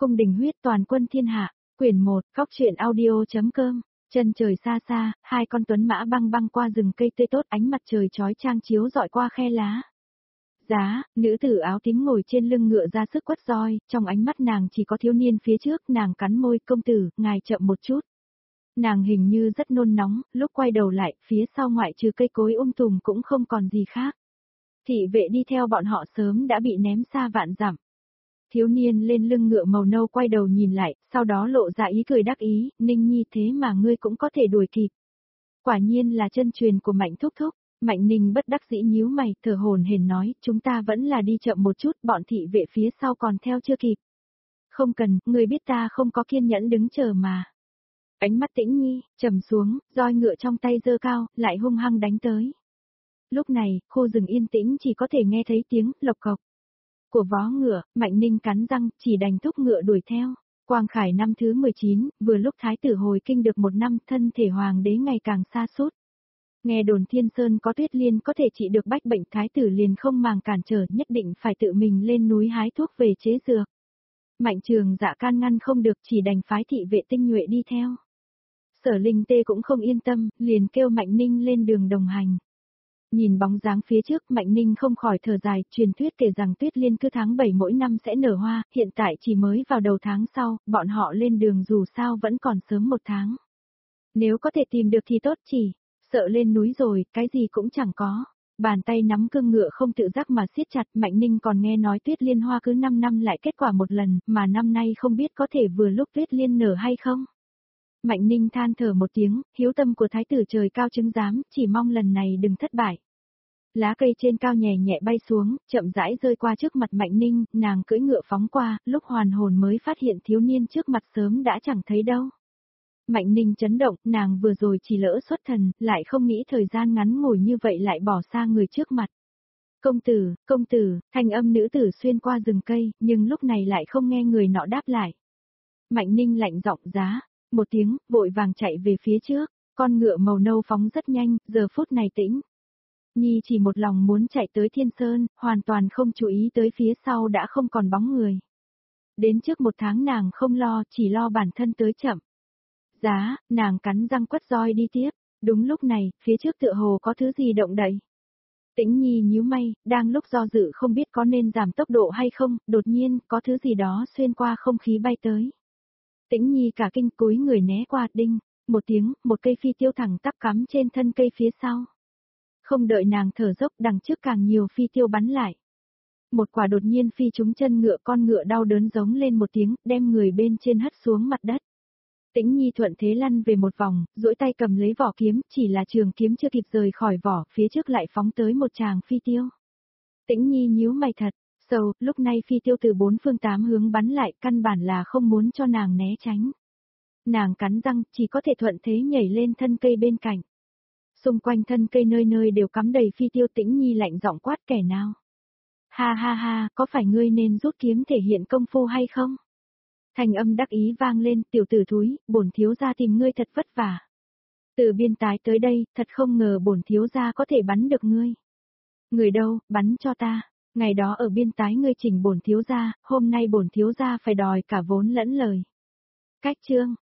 Cung đình huyết toàn quân thiên hạ, quyển 1, Cóc truyện audio.com. Chân trời xa xa, hai con tuấn mã băng băng qua rừng cây tươi tốt, ánh mặt trời chói chang chiếu rọi qua khe lá. Giá, nữ tử áo tím ngồi trên lưng ngựa ra sức quất roi, trong ánh mắt nàng chỉ có thiếu niên phía trước, nàng cắn môi, công tử, ngài chậm một chút. Nàng hình như rất nôn nóng, lúc quay đầu lại, phía sau ngoại trừ cây cối tùm cũng không còn gì khác. Thị vệ đi theo bọn họ sớm đã bị ném xa vạn dặm. Thiếu niên lên lưng ngựa màu nâu quay đầu nhìn lại, sau đó lộ ra ý cười đắc ý, Ninh Nhi thế mà ngươi cũng có thể đuổi kịp. Quả nhiên là chân truyền của Mạnh thúc thúc. Mạnh Ninh bất đắc dĩ nhíu mày, thở hổn hển nói, chúng ta vẫn là đi chậm một chút, bọn thị vệ phía sau còn theo chưa kịp. Không cần, ngươi biết ta không có kiên nhẫn đứng chờ mà. Ánh mắt Tĩnh Nhi trầm xuống, roi ngựa trong tay giơ cao, lại hung hăng đánh tới. Lúc này, khu rừng yên tĩnh chỉ có thể nghe thấy tiếng lộc cộc của vó ngựa. Mạnh Ninh cắn răng, chỉ đành thúc ngựa đuổi theo. Quang Khải năm thứ 19, vừa lúc thái tử hồi kinh được 1 năm, thân thể hoàng đế ngày càng sa sút. Nghe đồn Thiên Sơn có Tuyết Liên có thể trị được bách bệnh, thái tử liền không màng cản trở, nhất định phải tự mình lên núi hái thuốc về chế dược. Mạnh Trường Dạ can ngăn không được, chỉ đành phái thị vệ tinh nhuệ đi theo. Sở Linh Tê cũng không yên tâm, liền kêu Mạnh Ninh lên đường đồng hành. Nhìn bóng dáng phía trước, Mạnh Ninh không khỏi thở dài, truyền thuyết kể rằng Tuyết Liên cứ tháng 7 mỗi năm sẽ nở hoa, hiện tại chỉ mới vào đầu tháng sau, bọn họ lên đường dù sao vẫn còn sớm 1 tháng. Nếu có thể tìm được thì tốt, chỉ sợ lên núi rồi, cái gì cũng chẳng có. Bàn tay nắm cương ngựa không tự giác mà siết chặt. Mạnh Ninh còn nghe nói Tuyết Liên hoa cứ 5 năm lại kết quả 1 lần, mà năm nay không biết có thể vừa lúc Tuyết Liên nở hay không. Mạnh Ninh than thở một tiếng, hiếu tâm của thái tử trời cao chứng giám, chỉ mong lần này đừng thất bại. Lá cây trên cao nhẹ nhẹ bay xuống, chậm rãi rơi qua trước mặt Mạnh Ninh, nàng cưỡi ngựa phóng qua, lúc hoàn hồn mới phát hiện thiếu niên trước mặt sớm đã chẳng thấy đâu. Mạnh Ninh chấn động, nàng vừa rồi chỉ lỡ xuất thần, lại không nghĩ thời gian ngắn ngủi như vậy lại bỏ xa người trước mặt. Công tử, thanh âm nữ tử xuyên qua rừng cây, nhưng lúc này lại không nghe người nọ đáp lại. Mạnh Ninh lạnh giọng giá, một tiếng, vội vàng chạy về phía trước, con ngựa màu nâu phóng rất nhanh, giờ phút này Tĩnh Nhi chỉ một lòng muốn chạy tới Thiên Sơn, hoàn toàn không chú ý tới phía sau đã không còn bóng người. Đến trước 1 tháng nàng không lo, chỉ lo bản thân tới chậm. Giá, nàng cắn răng quất roi đi tiếp, đúng lúc này, phía trước tựa hồ có thứ gì động đậy. Tĩnh Nhi nhíu mày, đang lúc do dự không biết có nên giảm tốc độ hay không, đột nhiên, có thứ gì đó xuyên qua không khí bay tới. Tĩnh Nhi cả kinh cúi người né qua, đinh, một tiếng, một cây phi tiêu thẳng tắp cắm trên thân cây phía sau. Không đợi nàng thở dốc, đằng trước càng nhiều phi tiêu bắn lại. Một quả đột nhiên phi trúng chân ngựa, con ngựa đau đớn giống lên một tiếng, đem người bên trên hất xuống mặt đất. Tĩnh Nhi thuận thế lăn về một vòng, duỗi tay cầm lấy vỏ kiếm, chỉ là trường kiếm chưa kịp rời khỏi vỏ, phía trước lại phóng tới một tràng phi tiêu. Tĩnh Nhi nhíu mày thật sâu, lúc này phi tiêu từ 4 phương 8 hướng bắn lại, căn bản là không muốn cho nàng né tránh. Nàng cắn răng, chỉ có thể thuận thế nhảy lên thân cây bên cạnh. Xung quanh thân cây nơi nơi đều cắm đầy phi tiêu. Tĩnh Nhi lạnh giọng quát, kẻ nào? Ha ha ha, có phải ngươi nên rút kiếm thể hiện công phu hay không? Thành âm đắc ý vang lên, tiểu tử thúi, bổn thiếu gia tìm ngươi thật vất vả. Từ biên tái tới đây, thật không ngờ bổn thiếu gia có thể bắn được ngươi. Người đâu, bắn cho ta. Ngày đó ở biên tái ngươi chỉnh bổn thiếu gia, hôm nay bổn thiếu gia phải đòi cả vốn lẫn lời. Cách chương